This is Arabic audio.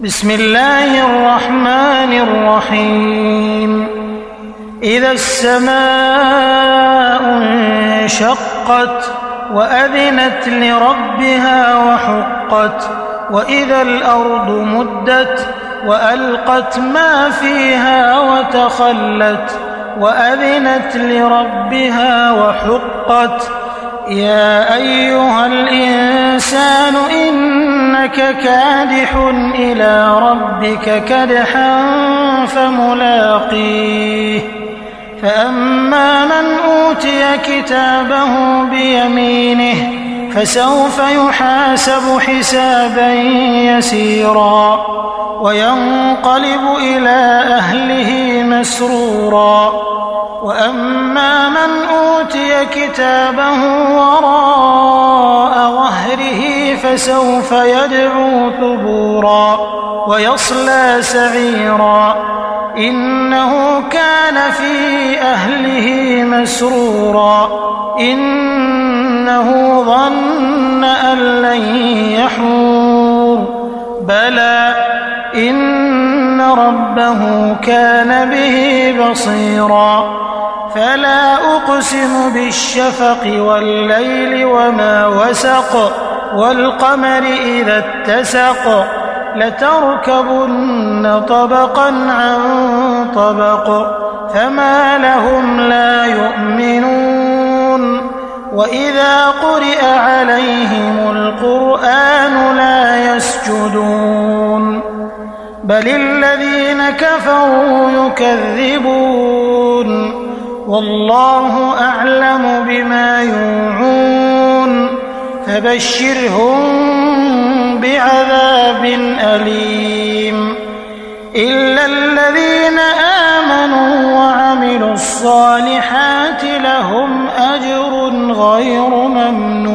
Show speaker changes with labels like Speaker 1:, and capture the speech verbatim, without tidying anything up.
Speaker 1: بسم الله الرحمن الرحيم إذا السماء انشقت وأذنت لربها وحقت وإذا الأرض مدت وألقت ما فيها وتخلت وأذنت لربها وحقت يا أيها الإنسان إنك كادح إلى ربك كدحا فملاقيه فأما من أوتي كتابه بيمينه فسوف يحاسب حسابا يسيرا وينقلب إلى أهله مسرورا وأما من أوتي كتابه وراء ظهره فسوف يدعو ثبورا ويصلى سعيرا إنه كان في أهله مسرورا إنه ظن أن لن يحور بلى إن ربه كان به بصيرا فلا أقسم بالشفق والليل وما وسق والقمر إذا اتسق لتركبن طبقا عن طبق فما لهم لا يؤمنون وإذا قرئ عليهم القرآن لا يسجدون بل الذين كفروا يكذبون والله أعلم بما يوعون فبشرهم بعذاب أليم إلا الذين آمنوا وعملوا الصالحات لهم أجر غير ممنون.